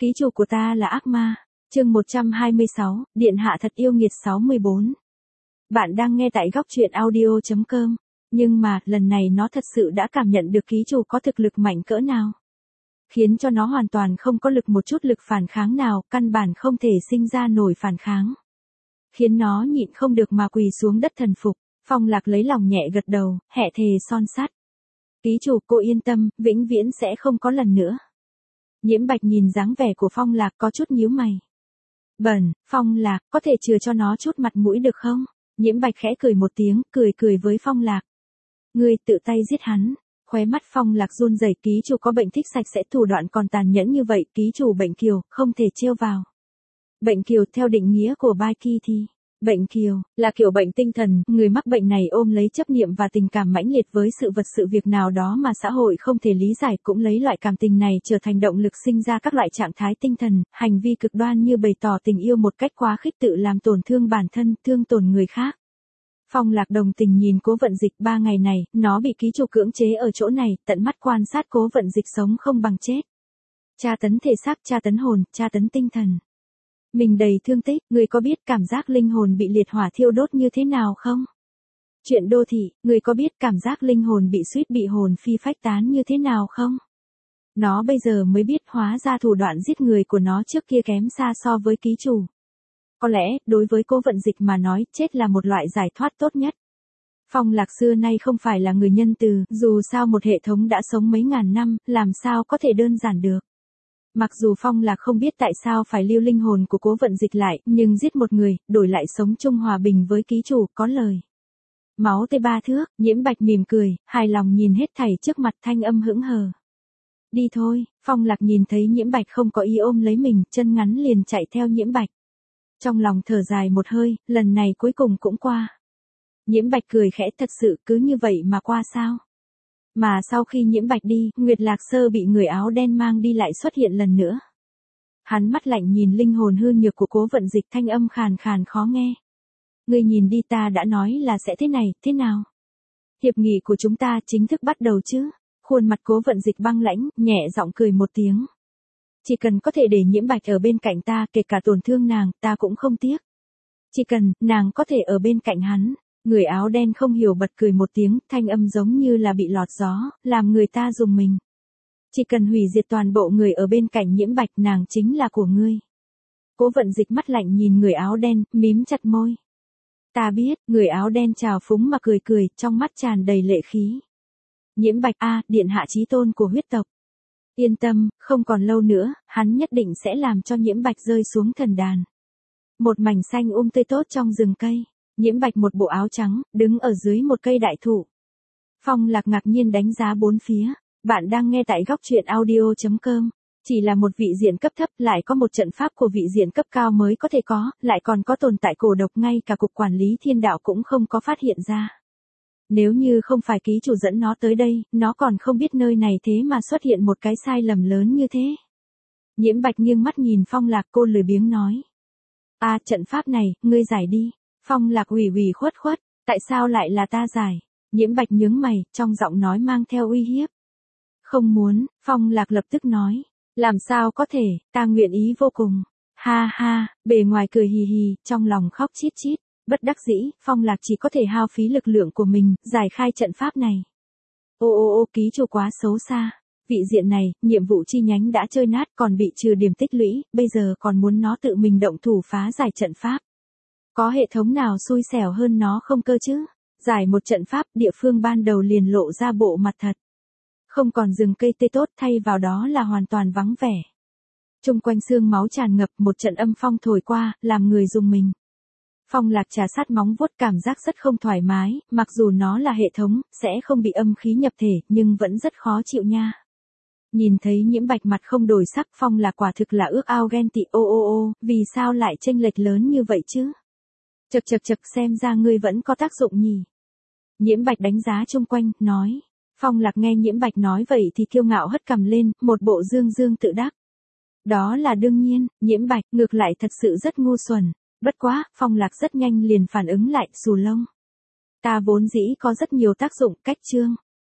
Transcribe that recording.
Ký chủ của ta là ác ma. Chương 126, Điện hạ thật yêu nghiệt 64. Bạn đang nghe tại góc truyện audio.com. Nhưng mà, lần này nó thật sự đã cảm nhận được ký chủ có thực lực mạnh cỡ nào. Khiến cho nó hoàn toàn không có một chút lực phản kháng nào, căn bản không thể sinh ra nổi phản kháng. Khiến nó nhịn không được mà quỳ xuống đất thần phục. Phong Lạc lấy lòng nhẹ gật đầu, hẹ thề son sắt. Ký chủ, cô yên tâm, vĩnh viễn sẽ không có lần nữa. Nhiễm Bạch nhìn dáng vẻ của Phong Lạc có chút nhíu mày. Bẩn, Phong Lạc, có thể chừa cho nó chút mặt mũi được không? Nhiễm Bạch khẽ cười một tiếng, cười với Phong Lạc. Ngươi tự tay giết hắn. Khóe mắt Phong Lạc run rẩy, ký chủ có bệnh thích sạch sẽ thủ đoạn còn tàn nhẫn như vậy, ký chủ bệnh kiều, không thể trêu vào. Bệnh kiều theo định nghĩa của Bai Ki thì, bệnh kiều là kiểu bệnh tinh thần, người mắc bệnh này ôm lấy chấp niệm và tình cảm mãnh liệt với sự vật sự việc nào đó mà xã hội không thể lý giải, cũng lấy loại cảm tình này trở thành động lực sinh ra các loại trạng thái tinh thần, hành vi cực đoan như bày tỏ tình yêu một cách quá khích, tự làm tổn thương bản thân, thương tổn người khác. Phong Lạc đồng tình nhìn Cố Vận Dịch, 3 ngày này, nó bị ký chủ cưỡng chế ở chỗ này, tận mắt quan sát Cố Vận Dịch sống không bằng chết. Tra tấn thể xác, tra tấn hồn, tra tấn tinh thần. Mình đầy thương tích, người có biết cảm giác linh hồn bị liệt hỏa thiêu đốt như thế nào không? Chuyện đô thị, người có biết cảm giác linh hồn bị suýt bị hồn phi phách tán như thế nào không? Nó bây giờ mới biết hóa ra thủ đoạn giết người của nó trước kia kém xa so với ký chủ. Có lẽ, đối với Cố Vận Dịch mà nói, chết là một loại giải thoát tốt nhất. Phong Lạc xưa nay không phải là người nhân từ, dù sao một hệ thống đã sống mấy ngàn năm, làm sao có thể đơn giản được. Mặc dù Phong Lạc không biết tại sao phải lưu linh hồn của Cố Vận Dịch lại, nhưng giết một người, đổi lại sống chung hòa bình với ký chủ, có lời. Máu tê 3 thước, Nhiễm Bạch mỉm cười, hài lòng nhìn hết thảy trước mặt, thanh âm hững hờ. Đi thôi, Phong Lạc nhìn thấy Nhiễm Bạch không có ý ôm lấy mình, chân ngắn liền chạy theo Nhiễm Bạch. Trong lòng thở dài một hơi, lần này cuối cùng cũng qua. Nhiễm Bạch cười khẽ, thật sự cứ như vậy mà qua sao? Mà sau khi Nhiễm Bạch đi, Nguyệt Lạc Sơ bị người áo đen mang đi lại xuất hiện lần nữa. Hắn mắt lạnh nhìn linh hồn hư nhược của Cố Vận Dịch, thanh âm khàn khàn khó nghe. Ngươi nhìn đi, ta đã nói là sẽ thế này, thế nào? Hiệp nghị của chúng ta chính thức bắt đầu chứ? Khuôn mặt Cố Vận Dịch băng lãnh, nhẹ giọng cười một tiếng. Chỉ cần có thể để Nhiễm Bạch ở bên cạnh ta, kể cả tổn thương nàng, ta cũng không tiếc. Chỉ cần, nàng có thể ở bên cạnh hắn. Người áo đen không hiểu bật cười một tiếng, thanh âm giống như là bị lọt gió, làm người ta rùng mình. Chỉ cần hủy diệt toàn bộ người ở bên cạnh Nhiễm Bạch, nàng chính là của ngươi. Cố Vận Dịch mắt lạnh nhìn người áo đen, mím chặt môi. Ta biết, người áo đen trào phúng mà cười, trong mắt tràn đầy lệ khí. Nhiễm Bạch, điện hạ chí tôn của huyết tộc. Yên tâm, không còn lâu nữa, hắn nhất định sẽ làm cho Nhiễm Bạch rơi xuống thần đàn. Một mảnh xanh tươi tốt trong rừng cây. Nhiễm Bạch một bộ áo trắng, đứng ở dưới một cây đại thụ. Phong Lạc ngạc nhiên đánh giá bốn phía. Bạn đang nghe tại góc truyện audio.com. Chỉ là một vị diện cấp thấp, lại có một trận pháp của vị diện cấp cao mới có thể có, lại còn có tồn tại cổ độc, ngay cả cục quản lý thiên đạo cũng không có phát hiện ra. Nếu như không phải ký chủ dẫn nó tới đây, nó còn không biết nơi này thế mà xuất hiện một cái sai lầm lớn như thế. Nhiễm Bạch nghiêng mắt nhìn Phong Lạc, cô lười biếng nói. Trận pháp này, ngươi giải đi. Phong Lạc ủy khuất, tại sao lại là ta giải? Nhiễm Bạch nhướng mày, trong giọng nói mang theo uy hiếp. Không muốn, Phong Lạc lập tức nói. Làm sao có thể, ta nguyện ý vô cùng. Ha ha, bề ngoài cười hì hì, trong lòng khóc chít chít. Bất đắc dĩ, Phong Lạc chỉ có thể hao phí lực lượng của mình, giải khai trận pháp này. Ô, ký chủ quá xấu xa. Vị diện này, nhiệm vụ chi nhánh đã chơi nát, còn bị trừ điểm tích lũy, bây giờ còn muốn nó tự mình động thủ phá giải trận pháp. Có hệ thống nào xui xẻo hơn nó không cơ chứ? Giải một trận pháp, địa phương ban đầu liền lộ ra bộ mặt thật. Không còn rừng cây tươi tốt, thay vào đó là hoàn toàn vắng vẻ. Trung quanh xương máu tràn ngập, một trận âm phong thổi qua, làm người rùng mình. Phong Lạc trà sát móng vuốt, cảm giác rất không thoải mái, mặc dù nó là hệ thống, sẽ không bị âm khí nhập thể, nhưng vẫn rất khó chịu nha. Nhìn thấy Nhiễm Bạch mặt không đổi sắc, Phong Lạc quả thực là ước ao ghen tị. Vì sao lại chênh lệch lớn như vậy chứ? Chật, xem ra ngươi vẫn có tác dụng nhỉ. Nhiễm Bạch đánh giá chung quanh, nói. Phong Lạc nghe Nhiễm Bạch nói vậy thì kiêu ngạo hất cằm lên, một bộ dương tự đắc. Đó là đương nhiên, Nhiễm Bạch ngược lại thật sự rất ngu xuẩn. Bất quá, Phong Lạc rất nhanh liền phản ứng lại, xù lông. Ta vốn dĩ có rất nhiều tác dụng, cách chương.